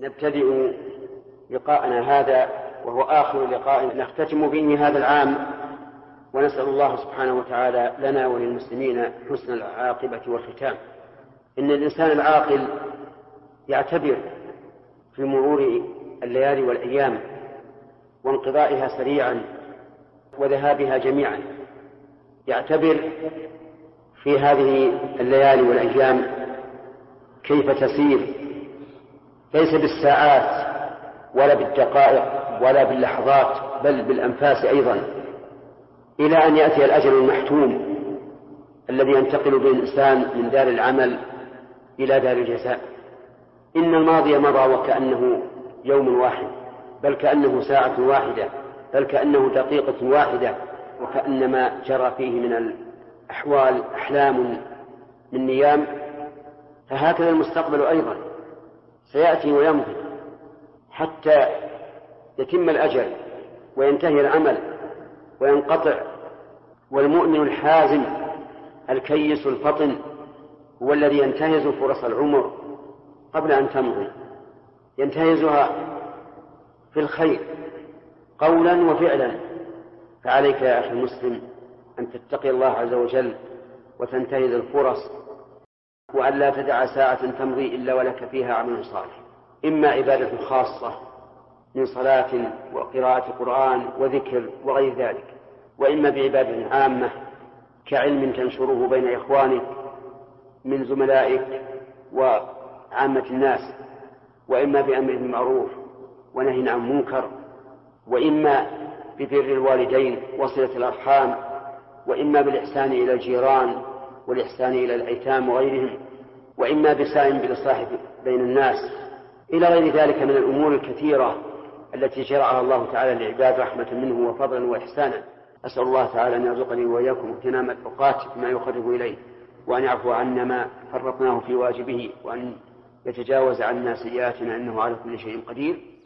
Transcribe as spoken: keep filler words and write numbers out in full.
نبتدئ لقاءنا هذا وهو آخر لقاء نختتم به هذا العام، ونسأل الله سبحانه وتعالى لنا وللمسلمين حسن العاقبة والختام. إن الإنسان العاقل يعتبر في مرور الليالي والأيام وانقضائها سريعا وذهابها جميعا، يعتبر في هذه الليالي والأيام كيف تسير، ليس بالساعات ولا بالدقائق ولا باللحظات بل بالأنفاس أيضا، إلى أن يأتي الأجل المحتوم الذي ينتقل به الإنسان من دار العمل إلى دار الجزاء. إن الماضي مضى وكأنه يوم واحد، بل كأنه ساعة واحدة، بل كأنه دقيقة واحدة، وكأنما جرى فيه من الأحوال أحلام من نيام. فهكذا المستقبل أيضا سيأتي ويمضي حتى يتم الأجل وينتهي العمل وينقطع. والمؤمن الحازم الكيس الفطن هو الذي ينتهز فرص العمر قبل أن تمضي، ينتهزها في الخير قولا وفعلا. فعليك يا أخي المسلم أن تتقي الله عز وجل وتنتهز الفرص، وأن لا تدع ساعة تمضي إلا ولك فيها عمل صالح، إما عبادة خاصة من صلاة وقراءة قرآن وذكر وغير ذلك، وإما بعبادة عامة كعلم تنشره بين إخوانك من زملائك وعامة الناس، وإما بأمر بالمعروف ونهي عن منكر، وإما ببر الوالدين وصلة الأرحام، وإما بالإحسان إلى الجيران والإحسان إلى الأيتام وغيرهم، وإما بسعي بالإصلاح بين الناس، إلى غير ذلك من الأمور الكثيرة التي شرعها الله تعالى للعباد رحمة منه وفضلا وإحسانا. أسأل الله تعالى أن يرزقني وإياكم اغتنام الأوقات بما يقرب إليه، وأن يعفو عنا ما فرطناه في واجبه، وأن يتجاوز عنا سيئاتنا إنه على كل شيء قدير.